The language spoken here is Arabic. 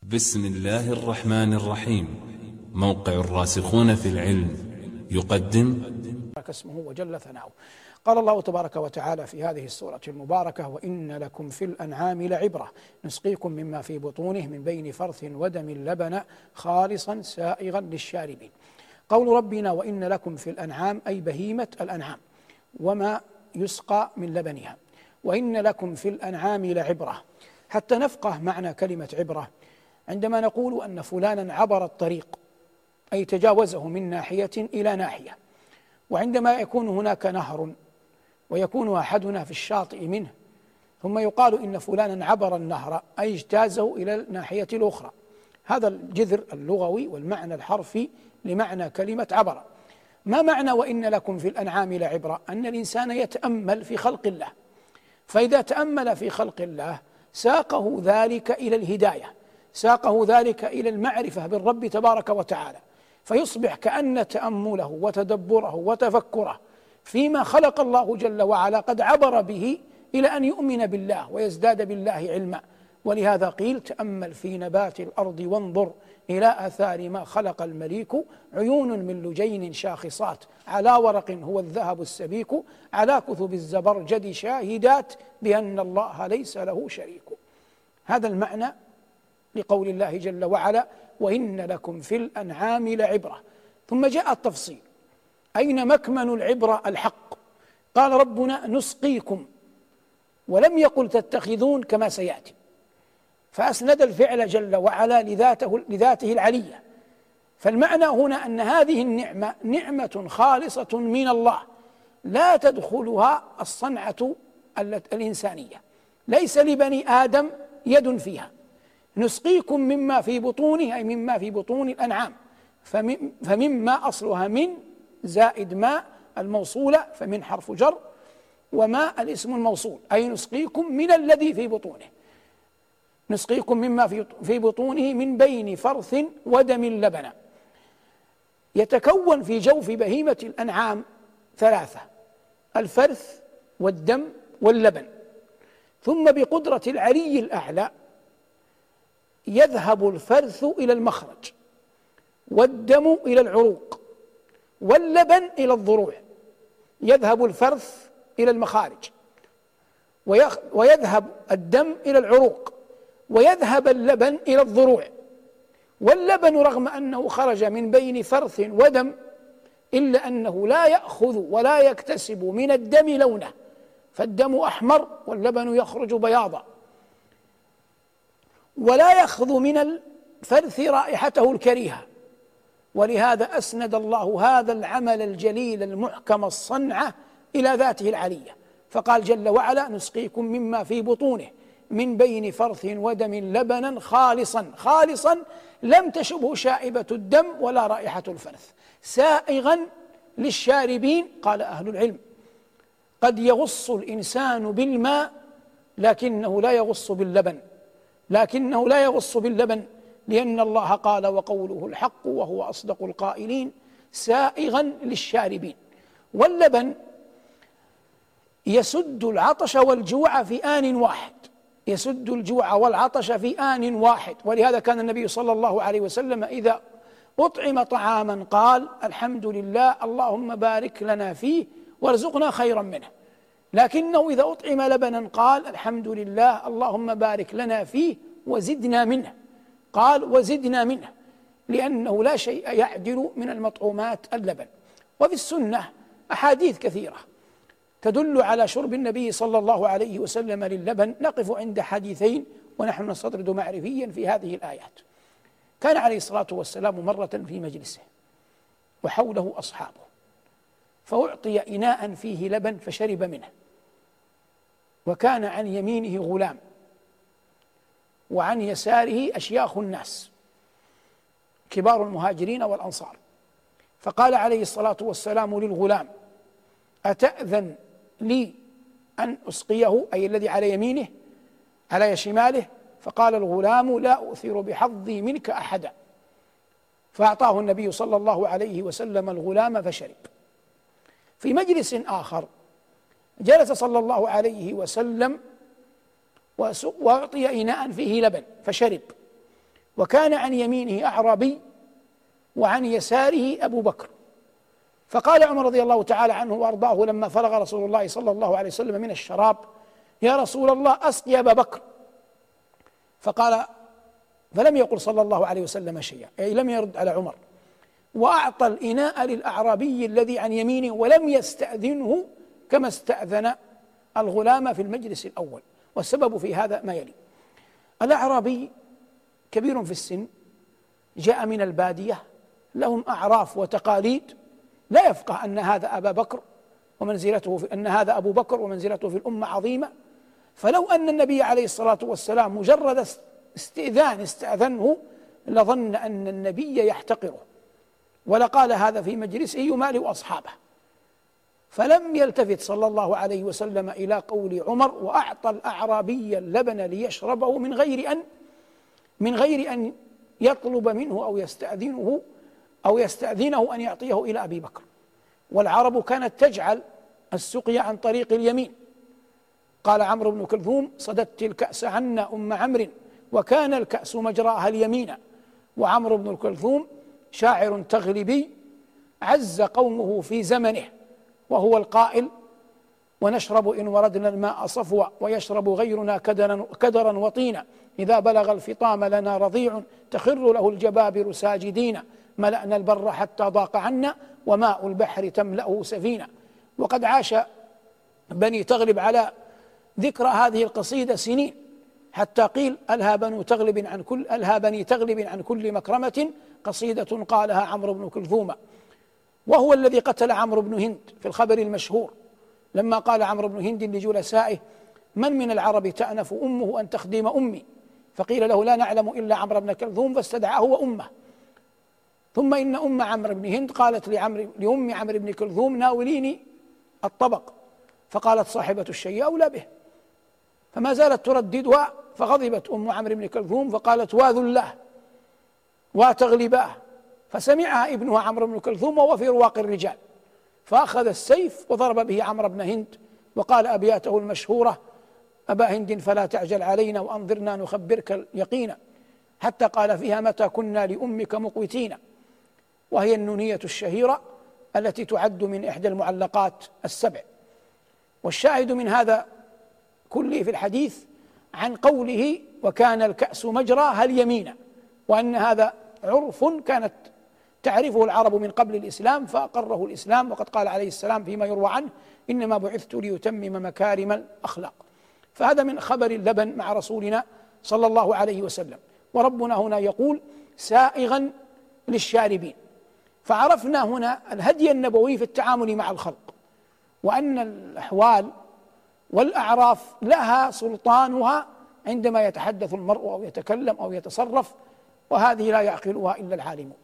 بسم الله الرحمن الرحيم. موقع الراسخون في العلم يقدم اسمه وجل ثناؤه. قال الله تبارك وتعالى في هذه السورة المباركة: وإن لكم في الأنعام لعبرة نسقيكم مما في بطونه من بين فرث ودم لبنا خالصا سائغا للشاربين. قول ربنا وإن لكم في الأنعام أي بهيمة الأنعام وما يسقى من لبنها. وإن لكم في الأنعام لعبرة، حتى نفقه معنى كلمة عبرة. عندما نقول أن فلانا عبر الطريق أي تجاوزه من ناحية إلى ناحية، وعندما يكون هناك نهر ويكون أحدنا في الشاطئ منه ثم يقال إن فلانا عبر النهر أي اجتازه إلى الناحية الأخرى، هذا الجذر اللغوي والمعنى الحرفي لمعنى كلمة عبر. ما معنى وإن لكم في الأنعام لعبرة؟ أن الإنسان يتأمل في خلق الله، فإذا تأمل في خلق الله ساقه ذلك إلى الهداية، ساقه ذلك إلى المعرفة بالرب تبارك وتعالى، فيصبح كأن تأمله وتدبره وتفكره فيما خلق الله جل وعلا قد عبر به إلى أن يؤمن بالله ويزداد بالله علما. ولهذا قيل: تأمل في نبات الأرض وانظر إلى آثار ما خلق المليك، عيون من لجين شاخصات على ورق هو الذهب السبيك، على كثب الزبرجد شاهدات بأن الله ليس له شريك. هذا المعنى لقول الله جل وعلا: وإن لكم في الأنعام لعبرة. ثم جاء التفصيل: أين مكمن العبرة الحق؟ قال ربنا: نسقيكم، ولم يقل تتخذون كما سيأتي، فأسند الفعل جل وعلا لذاته العلية. فالمعنى هنا أن هذه النعمة نعمة خالصة من الله لا تدخلها الصنعة الإنسانية، ليس لبني آدم يد فيها. نسقيكم مما في بطونه أي مما في بطون الأنعام، فمما أصلها من زائد ما الموصولة، فمن حرف جر، وما الاسم الموصول، أي نسقيكم من الذي في بطونه. نسقيكم مما في بطونه من بين فرث ودم لبنا. يتكون في جوف بهيمة الأنعام ثلاثة: الفرث والدم واللبن. ثم بقدرة العلي الأعلى يذهب الفرث إلى المخرج، والدم إلى العروق، واللبن إلى الضروع. يذهب الفرث إلى المخارج، ويذهب الدم إلى العروق، ويذهب اللبن إلى الضروع. واللبن رغم أنه خرج من بين فرث ودم إلا أنه لا يأخذ ولا يكتسب من الدم لونه، فالدم أحمر واللبن يخرج بياضا، ولا يأخذ من الفرث رائحته الكريهة. ولهذا أسند الله هذا العمل الجليل المحكم الصنعة إلى ذاته العلية، فقال جل وعلا: نسقيكم مما في بطونه من بين فرث ودم لبنا خالصا لم تشبه شائبة الدم ولا رائحة الفرث، سائغا للشاربين. قال أهل العلم: قد يغص الإنسان بالماء لكنه لا يغص باللبن، لأن الله قال: وقوله الحق وهو أصدق القائلين، سائغا للشاربين. واللبن يسد العطش والجوع في آن واحد، يسد الجوع والعطش في آن واحد. ولهذا كان النبي صلى الله عليه وسلم إذا أطعم طعاما قال: الحمد لله اللهم بارك لنا فيه وارزقنا خيرا منه. لكنه إذا أطعم لبنا قال: الحمد لله اللهم بارك لنا فيه وزدنا منه. قال: وزدنا منه، لأنه لا شيء يعدل من المطعومات اللبن. وفي السنة أحاديث كثيرة تدل على شرب النبي صلى الله عليه وسلم للبن. نقف عند حديثين ونحن نستطرد معرفيا في هذه الآيات. كان عليه الصلاة والسلام مرة في مجلسه وحوله أصحابه، فأعطي إناء فيه لبن فشرب منه، وكان عن يمينه غلام وعن يساره أشياخ الناس كبار المهاجرين والأنصار. فقال عليه الصلاة والسلام للغلام: أتأذن لي أن أسقيه؟ أي الذي على يمينه على شماله. فقال الغلام: لا أؤثر بحظي منك أحدا. فأعطاه النبي صلى الله عليه وسلم الغلام فشرب. في مجلس آخر جلس صلى الله عليه وسلم وأعطي إناء فيه لبن فشرب، وكان عن يمينه أعرابي وعن يساره أبو بكر. فقال عمر رضي الله تعالى عنه وأرضاه لما فرغ رسول الله صلى الله عليه وسلم من الشراب: يا رسول الله أسقي أبا بكر. فلم يقل صلى الله عليه وسلم شيئا، أي لم يرد على عمر، وأعطى الإناء للأعرابي الذي عن يمينه ولم يستأذنه كما استأذن الغلام في المجلس الأول. والسبب في هذا ما يلي: الأعرابي كبير في السن، جاء من البادية، لهم أعراف وتقاليد، لا يفقه أن هذا أبا بكر أن هذا أبو بكر ومنزلته في الأمة عظيمة. فلو أن النبي عليه الصلاة والسلام مجرد استأذنه لظن أن النبي يحتقره، ولقال هذا في مجلسه يمالئ أصحابه. فلم يلتفت صلى الله عليه وسلم إلى قول عمر، وأعطى الأعرابي اللبن ليشربه من غير أن يطلب منه أو يستأذنه أن يعطيه إلى أبي بكر. والعرب كانت تجعل السقيا عن طريق اليمين. قال عمرو بن كلثوم: صددت الكأس عنا أم عمرو وكان الكأس مجراها اليمين. وعمرو بن كلثوم شاعر تغلبي عز قومه في زمنه، وهو القائل: ونشرب إن وردنا الماء صفوا ويشرب غيرنا كدرا وطينا، إذا بلغ الفطام لنا رضيع تخر له الجبابر ساجدين، ملأنا البر حتى ضاق عنا وماء البحر تملأه سفينة. وقد عاش بني تغلب على ذكر هذه القصيدة سنين، حتى قيل: ألهى بني تغلب عن كل مكرمة قصيدة قالها عمرو بن كلثوم. وهو الذي قتل عمرو بن هند في الخبر المشهور، لما قال عمرو بن هند لجلسائه: من العرب تأنف أمه أن تخدم أمي؟ فقيل له: لا نعلم إلا عمرو بن كلثوم، فاستدعاه وأمه. ثم إن أم عمرو بن هند قالت لأم عمرو بن كلثوم: ناوليني الطبق. فقالت صاحبة الشيء أولى به، فما زالت ترددها، فغضبت أم عمرو بن كلثوم فقالت: واذلاه وتغلباه. فسمعها ابنها عمرو بن كلثوم وهو في رواق الرجال، فأخذ السيف وضرب به عمرو بن هند، وقال أبياته المشهورة: أبا هند فلا تعجل علينا وأنظرنا نخبرك اليقين، حتى قال فيها: متى كنا لأمك مقوتين. وهي النونية الشهيرة التي تعد من إحدى المعلقات السبع. والشاهد من هذا كله في الحديث عن قوله: وكان الكأس مجراها اليمين، وأن هذا عرف كانت تعرفه العرب من قبل الإسلام فأقره الإسلام. وقد قال عليه السلام فيما يروى عنه: إنما بعثت ليتمم مكارم الأخلاق. فهذا من خبر اللبن مع رسولنا صلى الله عليه وسلم. وربنا هنا يقول: سائغا للشاربين. فعرفنا هنا الهدي النبوي في التعامل مع الخلق، وأن الأحوال والأعراف لها سلطانها عندما يتحدث المرء أو يتكلم أو يتصرف، وهذه لا يعقلها إلا العالمون.